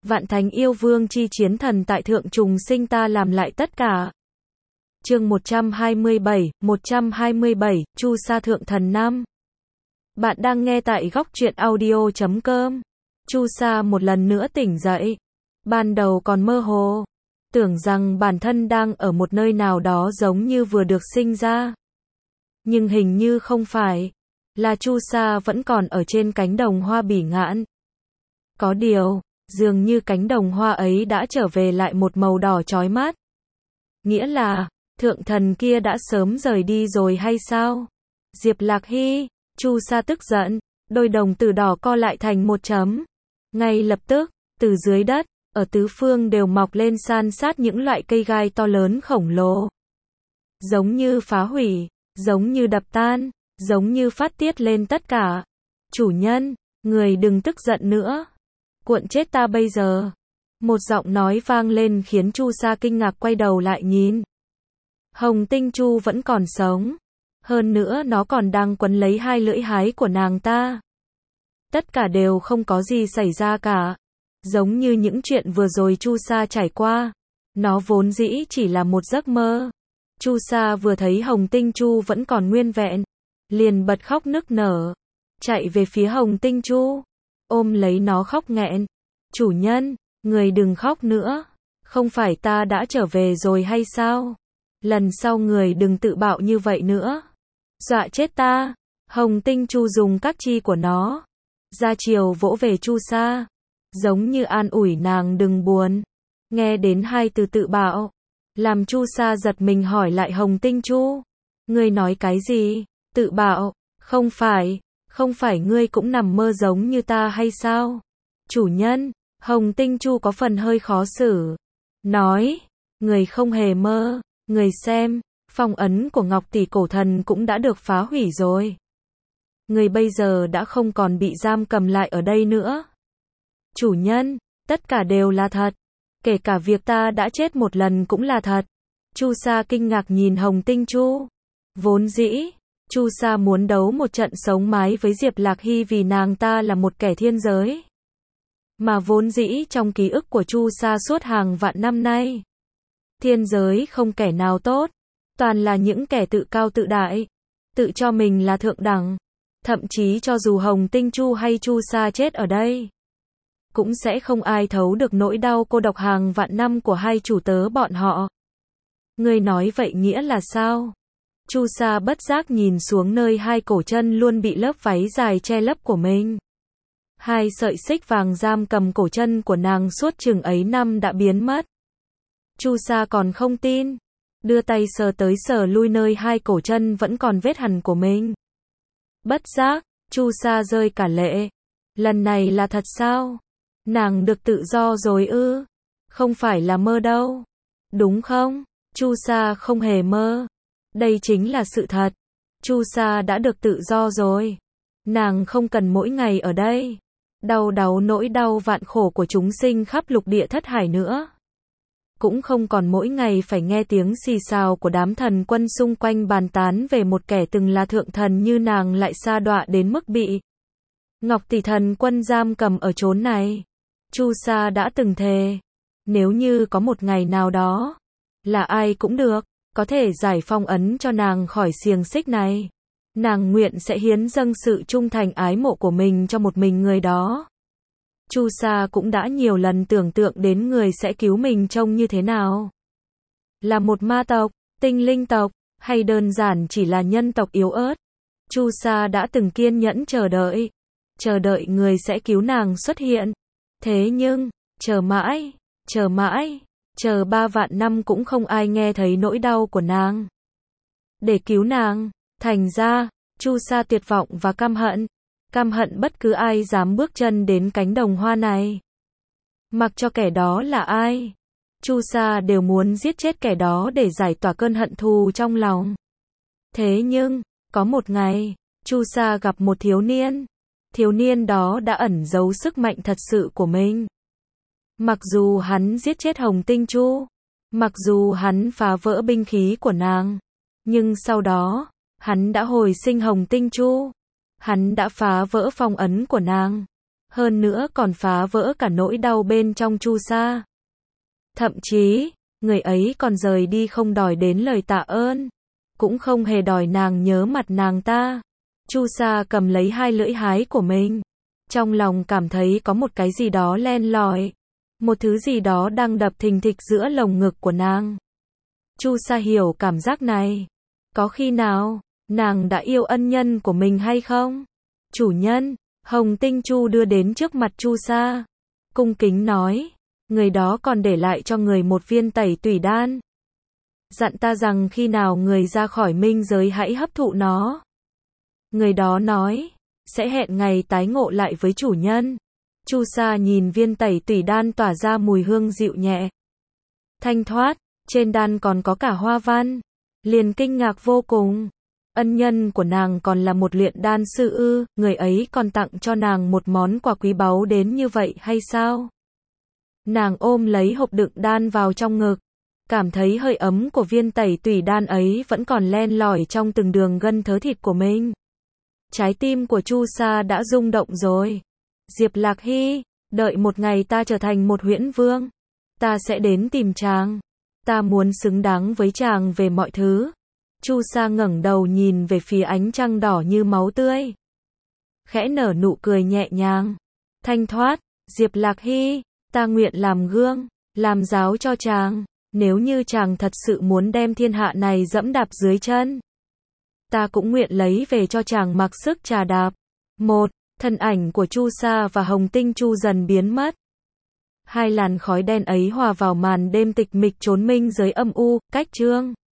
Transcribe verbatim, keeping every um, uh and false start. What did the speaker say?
Vạn thánh yêu vương chi chiến thần tại thượng trùng sinh ta làm lại tất cả. Chương một trăm hai mươi bảy, một trăm hai mươi bảy, Chu Sa thượng thần năm. Bạn đang nghe tại góc truyện audio chấm com. Chu Sa một lần nữa tỉnh dậy. Ban đầu còn mơ hồ, tưởng rằng bản thân đang ở một nơi nào đó giống như vừa được sinh ra. Nhưng hình như không phải, là Chu Sa vẫn còn ở trên cánh đồng hoa bỉ ngạn. Có điều, dường như cánh đồng hoa ấy đã trở về lại một màu đỏ chói mắt. Nghĩa là, thượng thần kia đã sớm rời đi rồi hay sao? Diệp Lạc Hy, Chu Sa tức giận, đôi đồng tử đỏ co lại thành một chấm. Ngay lập tức, từ dưới đất, ở tứ phương đều mọc lên san sát những loại cây gai to lớn khổng lồ. Giống như phá hủy, giống như đập tan, giống như phát tiết lên tất cả. Chủ nhân, người đừng tức giận nữa. Cuộn chết ta bây giờ. Một giọng nói vang lên khiến Chu Sa kinh ngạc quay đầu lại nhìn. Hồng Tinh Chu vẫn còn sống. Hơn nữa nó còn đang quấn lấy hai lưỡi hái của nàng ta. Tất cả đều không có gì xảy ra cả. Giống như những chuyện vừa rồi Chu Sa trải qua. Nó vốn dĩ chỉ là một giấc mơ. Chu Sa vừa thấy Hồng Tinh Chu vẫn còn nguyên vẹn, liền bật khóc nức nở. Chạy về phía Hồng Tinh Chu, ôm lấy nó khóc nghẹn. Chủ nhân, người đừng khóc nữa. Không phải ta đã trở về rồi hay sao? Lần sau người đừng tự bạo như vậy nữa. Dọa chết ta. Hồng Tinh Chu dùng các chi của nó ra chiều vỗ về Chu Sa, giống như an ủi nàng đừng buồn. Nghe đến hai từ tự bạo, làm Chu Sa giật mình hỏi lại Hồng Tinh Chu. Ngươi nói cái gì? Tự bạo? Không phải, không phải ngươi cũng nằm mơ giống như ta hay sao? Chủ nhân, Hồng Tinh Chu có phần hơi khó xử. Nói, người không hề mơ, người xem, phong ấn của Ngọc Tỷ cổ thần cũng đã được phá hủy rồi. Người bây giờ đã không còn bị giam cầm lại ở đây nữa. Chủ nhân, tất cả đều là thật. Kể cả việc ta đã chết một lần cũng là thật. Chu Sa kinh ngạc nhìn Hồng Tinh Chu. Vốn dĩ, Chu Sa muốn đấu một trận sống mái với Diệp Lạc Hy vì nàng ta là một kẻ thiên giới. Mà vốn dĩ trong ký ức của Chu Sa suốt hàng vạn năm nay, thiên giới không kẻ nào tốt, toàn là những kẻ tự cao tự đại, tự cho mình là thượng đẳng. Thậm chí cho dù Hồng Tinh Chu hay Chu Sa chết ở đây, cũng sẽ không ai thấu được nỗi đau cô độc hàng vạn năm của hai chủ tớ bọn họ. Ngươi nói vậy nghĩa là sao? Chu Sa bất giác nhìn xuống nơi hai cổ chân luôn bị lớp váy dài che lấp của mình. Hai sợi xích vàng giam cầm cổ chân của nàng suốt chừng ấy năm đã biến mất. Chu Sa còn không tin, đưa tay sờ tới sờ lui nơi hai cổ chân vẫn còn vết hằn của mình. Bất giác, Chu Sa rơi cả lệ. Lần này là thật sao? Nàng được tự do rồi ư? Không phải là mơ đâu. Đúng không? Chu Sa không hề mơ. Đây chính là sự thật. Chu Sa đã được tự do rồi. Nàng không cần mỗi ngày ở đây đau đáu nỗi đau vạn khổ của chúng sinh khắp lục địa thất hải nữa. Cũng không còn mỗi ngày phải nghe tiếng xì xào của đám thần quân xung quanh bàn tán về một kẻ từng là thượng thần như nàng lại sa đọa đến mức bị Ngọc Tỷ thần quân giam cầm ở chốn này. Chu Sa đã từng thề, nếu như có một ngày nào đó, là ai cũng được, có thể giải phong ấn cho nàng khỏi xiềng xích này, nàng nguyện sẽ hiến dâng sự trung thành ái mộ của mình cho một mình người đó. Chu Sa cũng đã nhiều lần tưởng tượng đến người sẽ cứu mình trông như thế nào. Là một ma tộc, tinh linh tộc, hay đơn giản chỉ là nhân tộc yếu ớt. Chu Sa đã từng kiên nhẫn chờ đợi, chờ đợi người sẽ cứu nàng xuất hiện. Thế nhưng, chờ mãi, chờ mãi, chờ ba vạn năm cũng không ai nghe thấy nỗi đau của nàng. Để cứu nàng, thành ra, Chu Sa tuyệt vọng và căm hận. Căm hận bất cứ ai dám bước chân đến cánh đồng hoa này. Mặc cho kẻ đó là ai, Chu Sa đều muốn giết chết kẻ đó để giải tỏa cơn hận thù trong lòng. Thế nhưng, có một ngày, Chu Sa gặp một thiếu niên. Thiếu niên đó đã ẩn giấu sức mạnh thật sự của mình. Mặc dù hắn giết chết Hồng Tinh Chu, mặc dù hắn phá vỡ binh khí của nàng, nhưng sau đó, hắn đã hồi sinh Hồng Tinh Chu. Hắn đã phá vỡ phong ấn của nàng. hơn nữa còn phá vỡ cả nỗi đau bên trong Chu Sa. Thậm chí, người ấy còn rời đi không đòi đến lời tạ ơn, cũng không hề đòi nàng nhớ mặt nàng ta. Chu Sa cầm lấy hai lưỡi hái của mình, trong lòng cảm thấy có một cái gì đó len lỏi, một thứ gì đó đang đập thình thịch giữa lồng ngực của nàng. Chu Sa hiểu cảm giác này. Có khi nào, nàng đã yêu ân nhân của mình hay không? Chủ nhân, Hồng Tinh Chu đưa đến trước mặt Chu Sa, cung kính nói, người đó còn để lại cho người một viên tẩy tủy đan. Dặn ta rằng khi nào người ra khỏi minh giới hãy hấp thụ nó. Người đó nói, sẽ hẹn ngày tái ngộ lại với chủ nhân. Chu Sa nhìn viên tẩy tủy đan tỏa ra mùi hương dịu nhẹ, thanh thoát, trên đan còn có cả hoa văn, liền kinh ngạc vô cùng. Ân nhân của nàng còn là một luyện đan sư ư, người ấy còn tặng cho nàng một món quà quý báu đến như vậy hay sao? Nàng ôm lấy hộp đựng đan vào trong ngực, cảm thấy hơi ấm của viên tẩy tủy đan ấy vẫn còn len lỏi trong từng đường gân thớ thịt của mình. Trái tim của Chu Sa đã rung động rồi. Diệp Lạc Hy, đợi một ngày ta trở thành một huyễn vương, ta sẽ đến tìm chàng. Ta muốn xứng đáng với chàng về mọi thứ. Chu Sa ngẩng đầu nhìn về phía ánh trăng đỏ như máu tươi, khẽ nở nụ cười nhẹ nhàng, thanh thoát. Diệp Lạc Hy, ta nguyện làm gương, làm giáo cho chàng. Nếu như chàng thật sự muốn đem thiên hạ này dẫm đạp dưới chân, ta cũng nguyện lấy về cho chàng mặc sức trà đạp. Một, thân ảnh của Chu Sa và Hồng Tinh Chu dần biến mất. Hai làn khói đen ấy hòa vào màn đêm tịch mịch chốn minh giới âm u, cách chương